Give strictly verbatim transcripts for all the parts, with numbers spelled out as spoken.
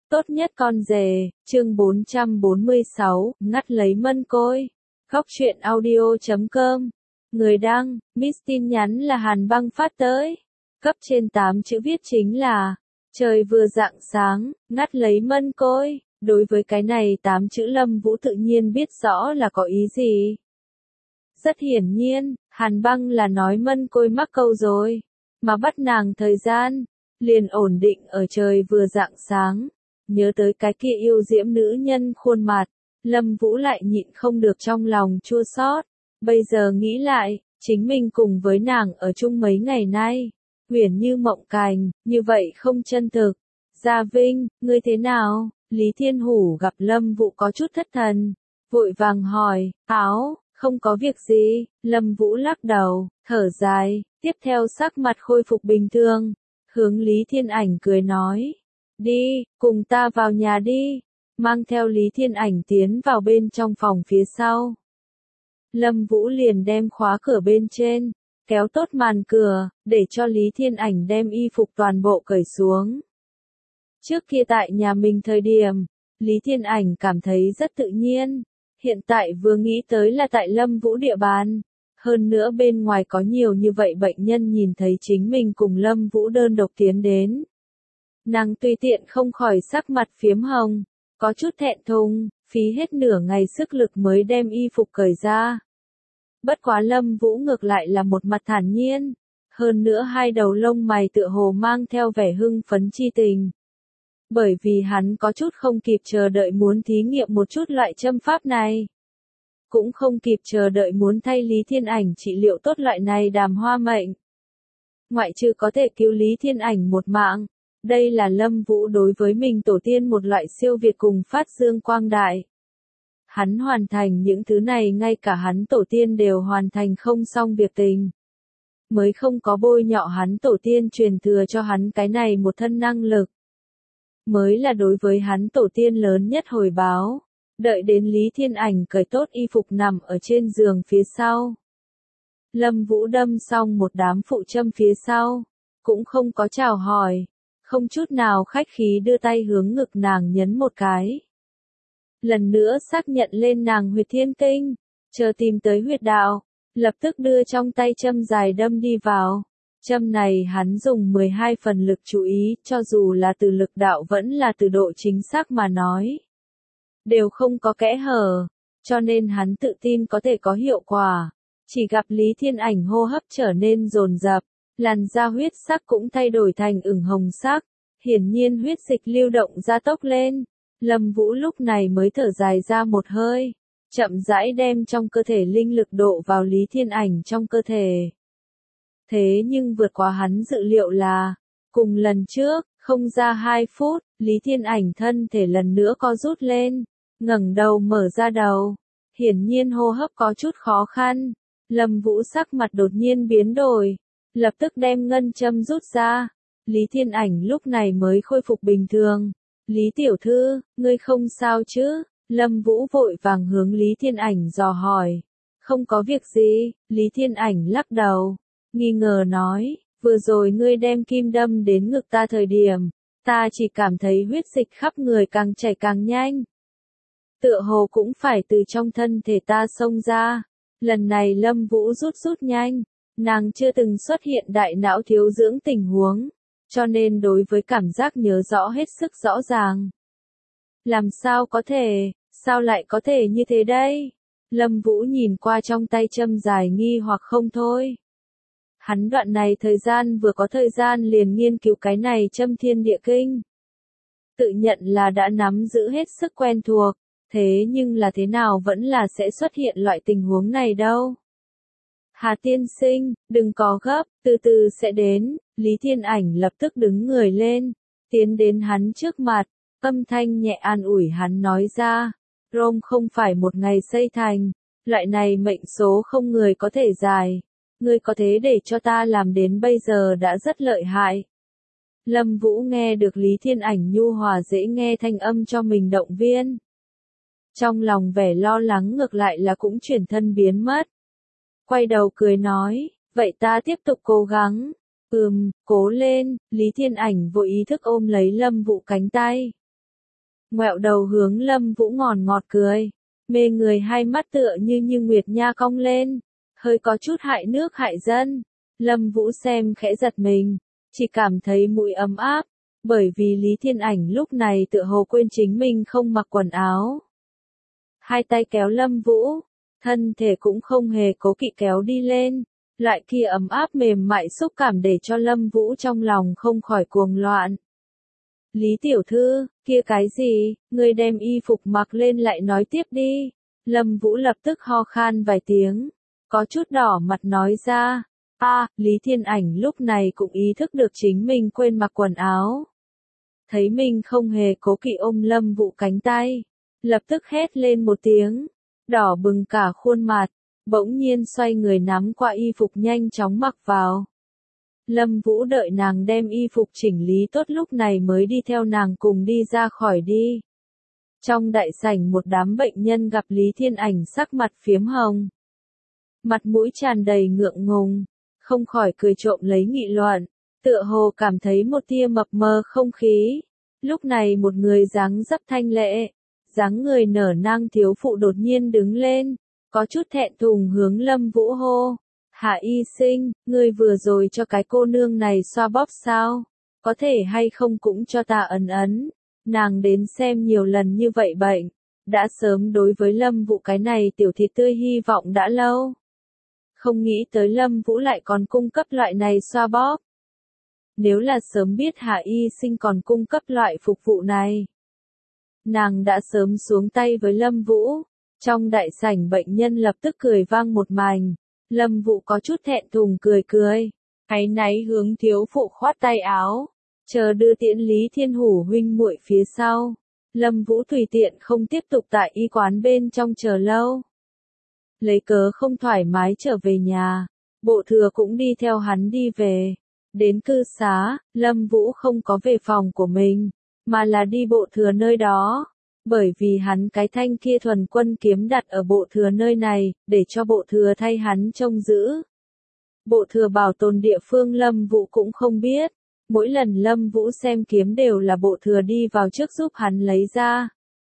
Tốt nhất con rể, chương bốn trăm bốn mươi sáu, ngắt lấy mân côi. Góc truyện audio chấm com. Người đăng, miss tin nhắn là Hàn Băng phát tới. Cấp trên tám chữ viết chính là, trời vừa rạng sáng, ngắt lấy mân côi. Đối với cái này tám chữ Lâm Vũ tự nhiên biết rõ là có ý gì. Rất hiển nhiên, Hàn Băng là nói mân côi mắc câu rồi, mà bắt nàng thời gian, liền ổn định ở trời vừa rạng sáng. Nhớ tới cái kia yêu diễm nữ nhân khuôn mặt, Lâm Vũ lại nhịn không được trong lòng chua xót. Bây giờ nghĩ lại, chính mình cùng với nàng ở chung mấy ngày nay, huyền như mộng cành, như vậy không chân thực. Gia Vinh, ngươi thế nào? Lý Thiên Hủ gặp Lâm Vũ có chút thất thần, vội vàng hỏi, áo, không có việc gì. Lâm Vũ lắc đầu, thở dài, tiếp theo sắc mặt khôi phục bình thường, hướng Lý Thiên Ảnh cười nói. Đi, cùng ta vào nhà đi, mang theo Lý Thiên Ảnh tiến vào bên trong phòng phía sau. Lâm Vũ liền đem khóa cửa bên trên, kéo tốt màn cửa, để cho Lý Thiên Ảnh đem y phục toàn bộ cởi xuống. Trước kia tại nhà mình thời điểm, Lý Thiên Ảnh cảm thấy rất tự nhiên, hiện tại vừa nghĩ tới là tại Lâm Vũ địa bàn. Hơn nữa bên ngoài có nhiều như vậy bệnh nhân nhìn thấy chính mình cùng Lâm Vũ đơn độc tiến đến. Nàng tùy tiện không khỏi sắc mặt phiếm hồng, có chút thẹn thùng, phí hết nửa ngày sức lực mới đem y phục cởi ra. Bất quá Lâm Vũ ngược lại là một mặt thản nhiên, hơn nữa hai đầu lông mày tựa hồ mang theo vẻ hưng phấn chi tình. Bởi vì hắn có chút không kịp chờ đợi muốn thí nghiệm một chút loại châm pháp này. Cũng không kịp chờ đợi muốn thay Lý Thiên Ảnh trị liệu tốt loại này đàm hoa mệnh. Ngoại trừ có thể cứu Lý Thiên Ảnh một mạng. Đây là Lâm Vũ đối với mình tổ tiên một loại siêu việt cùng phát dương quang đại. Hắn hoàn thành những thứ này ngay cả hắn tổ tiên đều hoàn thành không xong việc tình. Mới không có bôi nhọ hắn tổ tiên truyền thừa cho hắn cái này một thân năng lực. Mới là đối với hắn tổ tiên lớn nhất hồi báo. Đợi đến Lý Thiên Ảnh cởi tốt y phục nằm ở trên giường phía sau. Lâm Vũ đâm xong một đám phụ châm phía sau. Cũng không có chào hỏi. Không chút nào khách khí đưa tay hướng ngực nàng nhấn một cái. Lần nữa xác nhận lên nàng huyệt thiên kinh, chờ tìm tới huyệt đạo, lập tức đưa trong tay châm dài đâm đi vào. Châm này hắn dùng mười hai phần lực chú ý, cho dù là từ lực đạo vẫn là từ độ chính xác mà nói. Đều không có kẽ hở, cho nên hắn tự tin có thể có hiệu quả. Chỉ gặp Lý Thiên Ảnh hô hấp trở nên dồn dập. Làn da huyết sắc cũng thay đổi thành ửng hồng sắc, hiển nhiên huyết dịch lưu động gia tốc lên. Lâm Vũ lúc này mới thở dài ra một hơi, chậm rãi đem trong cơ thể linh lực độ vào Lý Thiên Ảnh trong cơ thể. Thế nhưng vượt quá hắn dự liệu là, cùng lần trước, không ra hai phút, Lý Thiên Ảnh thân thể lần nữa co rút lên, ngẩng đầu mở ra đầu, hiển nhiên hô hấp có chút khó khăn. Lâm Vũ sắc mặt đột nhiên biến đổi. Lập tức đem ngân châm rút ra. Lý Thiên Ảnh lúc này mới khôi phục bình thường. Lý tiểu thư, ngươi không sao chứ? Lâm Vũ vội vàng hướng Lý Thiên Ảnh dò hỏi. Không có việc gì. Lý Thiên Ảnh lắc đầu, nghi ngờ nói, vừa rồi ngươi đem kim đâm đến ngực ta thời điểm, ta chỉ cảm thấy huyết dịch khắp người càng chảy càng nhanh. Tựa hồ cũng phải từ trong thân thể ta xông ra. Lần này Lâm Vũ rút rút nhanh. Nàng chưa từng xuất hiện đại não thiếu dưỡng tình huống, cho nên đối với cảm giác nhớ rõ hết sức rõ ràng. Làm sao có thể, sao lại có thể như thế đây? Lâm Vũ nhìn qua trong tay châm dài nghi hoặc không thôi. Hắn đoạn này thời gian vừa có thời gian liền nghiên cứu cái này châm thiên địa kinh. Tự nhận là đã nắm giữ hết sức quen thuộc, thế nhưng là thế nào vẫn là sẽ xuất hiện loại tình huống này đâu. Hà tiên sinh, đừng có gấp, từ từ sẽ đến. Lý Thiên Ảnh lập tức đứng người lên, tiến đến hắn trước mặt, âm thanh nhẹ an ủi hắn nói ra. Rome không phải một ngày xây thành, loại này mệnh số không người có thể giải. Ngươi có thế để cho ta làm đến bây giờ đã rất lợi hại. Lâm Vũ nghe được Lý Thiên Ảnh nhu hòa dễ nghe thanh âm cho mình động viên. Trong lòng vẻ lo lắng ngược lại là cũng chuyển thân biến mất. Quay đầu cười nói, vậy ta tiếp tục cố gắng. Ừm, cố lên. Lý Thiên Ảnh vội ý thức ôm lấy Lâm Vũ cánh tay. ngoẹo đầu hướng Lâm Vũ ngọt ngọt cười, mê người hai mắt tựa như như nguyệt nha cong lên, hơi có chút hại nước hại dân. Lâm Vũ xem khẽ giật mình, chỉ cảm thấy mũi ấm áp, bởi vì Lý Thiên Ảnh lúc này tựa hồ quên chính mình không mặc quần áo. Hai tay kéo Lâm Vũ, thân thể cũng không hề cố kỵ kéo đi lên, loại kia ấm áp mềm mại xúc cảm để cho Lâm Vũ trong lòng không khỏi cuồng loạn. Lý tiểu thư, kia cái gì, ngươi đem y phục mặc lên lại nói tiếp đi. Lâm Vũ lập tức ho khan vài tiếng, có chút đỏ mặt nói ra. A, à, Lý Thiên Ảnh lúc này cũng ý thức được chính mình quên mặc quần áo. Thấy mình không hề cố kỵ ôm Lâm Vũ cánh tay, lập tức hét lên một tiếng, đỏ bừng cả khuôn mặt, bỗng nhiên xoay người nắm qua y phục nhanh chóng mặc vào. Lâm Vũ đợi nàng đem y phục chỉnh lý tốt lúc này mới đi theo nàng cùng đi ra khỏi đi. Trong đại sảnh một đám bệnh nhân gặp Lý Thiên Ảnh sắc mặt phiếm hồng, mặt mũi tràn đầy ngượng ngùng, không khỏi cười trộm lấy nghị luận, tựa hồ cảm thấy một tia mập mờ không khí. Lúc này một người dáng dấp thanh lệ, dáng người nở nang thiếu phụ đột nhiên đứng lên, có chút thẹn thùng hướng Lâm Vũ hô. Hạ y sinh, ngươi vừa rồi cho cái cô nương này xoa bóp sao? Có thể hay không cũng cho ta ấn ấn. Nàng đến xem nhiều lần như vậy bệnh, đã sớm đối với Lâm Vũ cái này tiểu thịt tươi hy vọng đã lâu. Không nghĩ tới Lâm Vũ lại còn cung cấp loại này xoa bóp. Nếu là sớm biết Hạ y sinh còn cung cấp loại phục vụ này, nàng đã sớm xuống tay với Lâm Vũ. Trong đại sảnh bệnh nhân lập tức cười vang một mảnh. Lâm Vũ có chút thẹn thùng cười cười, áy náy hướng thiếu phụ khoát tay áo, chờ đưa tiễn Lý Thiên Hủ huynh muội phía sau. Lâm Vũ tùy tiện không tiếp tục tại y quán bên trong chờ lâu. Lấy cớ không thoải mái trở về nhà, Bộ Thừa cũng đi theo hắn đi về. Đến cư xá, Lâm Vũ không có về phòng của mình, mà là đi Bộ Thừa nơi đó. Bởi vì hắn cái thanh kia thuần quân kiếm đặt ở Bộ Thừa nơi này, để cho Bộ Thừa thay hắn trông giữ. Bộ Thừa bảo tồn địa phương Lâm Vũ cũng không biết, mỗi lần Lâm Vũ xem kiếm đều là Bộ Thừa đi vào trước giúp hắn lấy ra.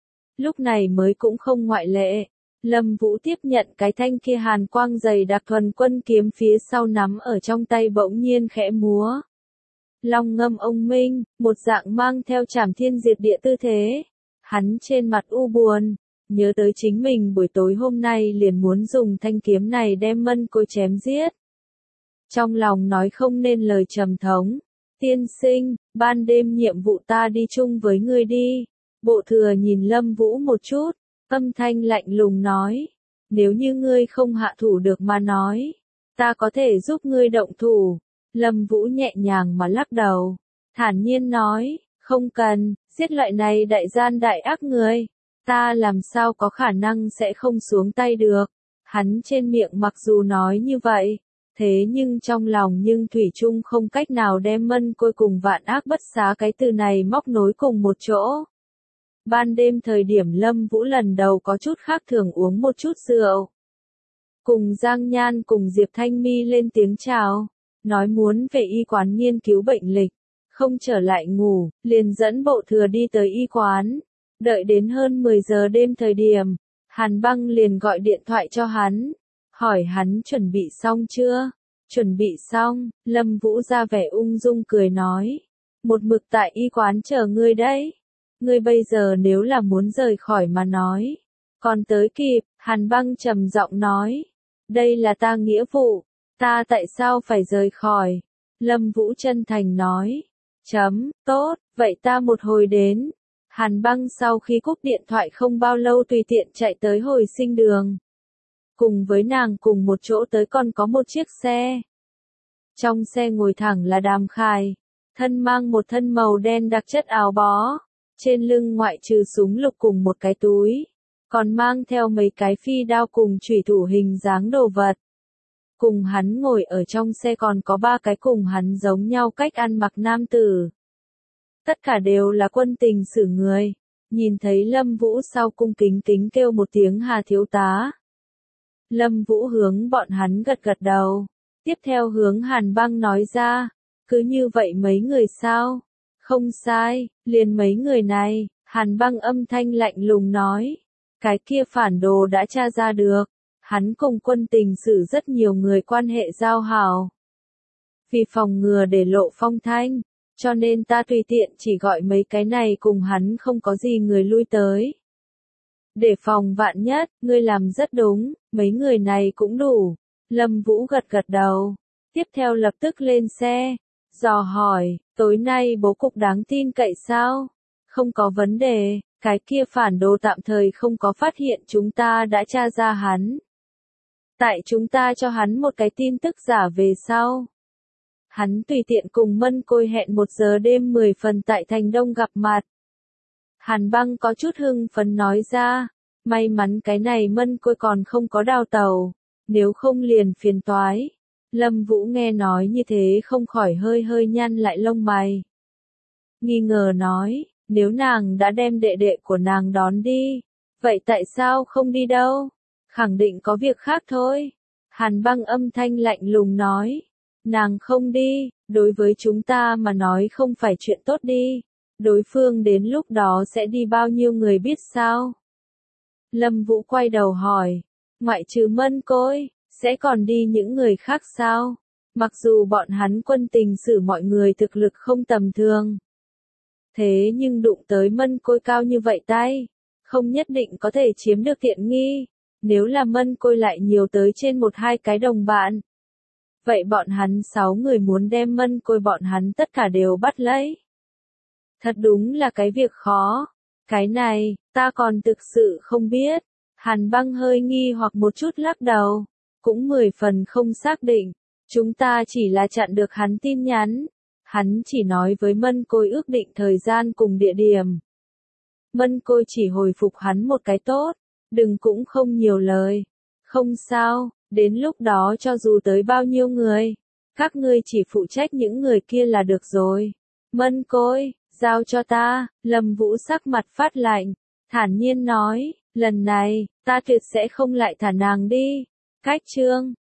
Lúc này mới cũng không ngoại lệ, Lâm Vũ tiếp nhận cái thanh kia hàn quang dày đặc thuần quân kiếm phía sau nắm ở trong tay bỗng nhiên khẽ múa. Long ngâm ông minh, một dạng mang theo trảm thiên diệt địa tư thế. Hắn trên mặt u buồn, nhớ tới chính mình buổi tối hôm nay liền muốn dùng thanh kiếm này đem Mân Côi chém giết. Trong lòng nói không nên lời trầm thống, tiên sinh, ban đêm nhiệm vụ ta đi chung với ngươi đi. Bộ Thừa nhìn Lâm Vũ một chút, âm thanh lạnh lùng nói, nếu như ngươi không hạ thủ được mà nói, ta có thể giúp ngươi động thủ. Lâm Vũ nhẹ nhàng mà lắc đầu, thản nhiên nói, không cần, giết loại này đại gian đại ác người, ta làm sao có khả năng sẽ không xuống tay được. Hắn trên miệng mặc dù nói như vậy, thế nhưng trong lòng nhưng thủy chung không cách nào đem Mân Côi cùng vạn ác bất xá cái từ này móc nối cùng một chỗ. Ban đêm thời điểm Lâm Vũ lần đầu có chút khác thường uống một chút rượu. Cùng Giang Nhan cùng Diệp Thanh Mi lên tiếng chào, nói muốn về y quán nghiên cứu bệnh lịch. Không trở lại ngủ, liền dẫn Bộ Thừa đi tới y quán. Đợi đến hơn mười giờ đêm thời điểm, Hàn Băng liền gọi điện thoại cho hắn, hỏi hắn chuẩn bị xong chưa? Chuẩn bị xong, Lâm Vũ ra vẻ ung dung cười nói, một mực tại y quán chờ ngươi đấy. Ngươi bây giờ nếu là muốn rời khỏi mà nói, còn tới kịp. Hàn Băng trầm giọng nói, đây là ta nghĩa vụ, ta tại sao phải rời khỏi? Lâm Vũ chân thành nói, chấm, tốt, vậy ta một hồi đến. Hàn Băng sau khi cúp điện thoại không bao lâu tùy tiện chạy tới hồi sinh đường. Cùng với nàng cùng một chỗ tới còn có một chiếc xe. Trong xe ngồi thẳng là Đàm Khải, thân mang một thân màu đen đặc chất áo bó, trên lưng ngoại trừ súng lục cùng một cái túi, còn mang theo mấy cái phi đao cùng chủy thủ hình dáng đồ vật. Cùng hắn ngồi ở trong xe còn có ba cái cùng hắn giống nhau cách ăn mặc nam tử. Tất cả đều là quân tình sử người. Nhìn thấy Lâm Vũ sau cung kính kính kêu một tiếng Hà thiếu tá. Lâm Vũ hướng bọn hắn gật gật đầu. Tiếp theo hướng Hàn Băng nói ra, cứ như vậy mấy người sao? Không sai, liền mấy người này. Hàn Băng âm thanh lạnh lùng nói. Cái kia phản đồ đã tra ra được. Hắn cùng Quân Tình Sử rất nhiều người quan hệ giao hảo. Vì phòng ngừa để lộ phong thanh, cho nên ta tùy tiện chỉ gọi mấy cái này cùng hắn không có gì người lui tới. Để phòng vạn nhất, ngươi làm rất đúng, mấy người này cũng đủ. Lâm Vũ gật gật đầu. Tiếp theo lập tức lên xe. Dò hỏi, tối nay bố cục đáng tin cậy sao? Không có vấn đề, cái kia phản đồ tạm thời không có phát hiện chúng ta đã tra ra hắn. Tại chúng ta cho hắn một cái tin tức giả về sau. Hắn tùy tiện cùng Mân Côi hẹn một giờ đêm mười phần tại Thành Đông gặp mặt. Hàn Băng có chút hưng phấn nói ra, may mắn cái này Mân Côi còn không có đào tàu, nếu không liền phiền toái. Lâm Vũ nghe nói như thế không khỏi hơi hơi nhăn lại lông mày. Nghi ngờ nói, nếu nàng đã đem đệ đệ của nàng đón đi, vậy tại sao không đi đâu? Khẳng định có việc khác thôi. Hàn Băng âm thanh lạnh lùng nói, nàng không đi, đối với chúng ta mà nói không phải chuyện tốt đi. Đối phương đến lúc đó sẽ đi bao nhiêu người biết sao? Lâm Vũ quay đầu hỏi, ngoại trừ Mân Côi, sẽ còn đi những người khác sao? Mặc dù bọn hắn Quân Tình Sử mọi người thực lực không tầm thường. Thế nhưng đụng tới Mân Côi cao như vậy tay, không nhất định có thể chiếm được tiện nghi. Nếu là Mân Côi lại nhiều tới trên một hai cái đồng bạn. Vậy bọn hắn sáu người muốn đem Mân Côi bọn hắn tất cả đều bắt lấy. Thật đúng là cái việc khó. Cái này, ta còn thực sự không biết. Hàn Băng hơi nghi hoặc một chút lắc đầu. Cũng mười phần không xác định. Chúng ta chỉ là chặn được hắn tin nhắn. Hắn chỉ nói với Mân Côi ước định thời gian cùng địa điểm. Mân Côi chỉ hồi phục hắn một cái tốt. Đừng cũng không nhiều lời. Không sao, đến lúc đó cho dù tới bao nhiêu người. Các ngươi chỉ phụ trách những người kia là được rồi. Mân Côi, giao cho ta. Lâm Vũ sắc mặt phát lạnh. Thản nhiên nói, lần này, ta tuyệt sẽ không lại thả nàng đi. Cách chương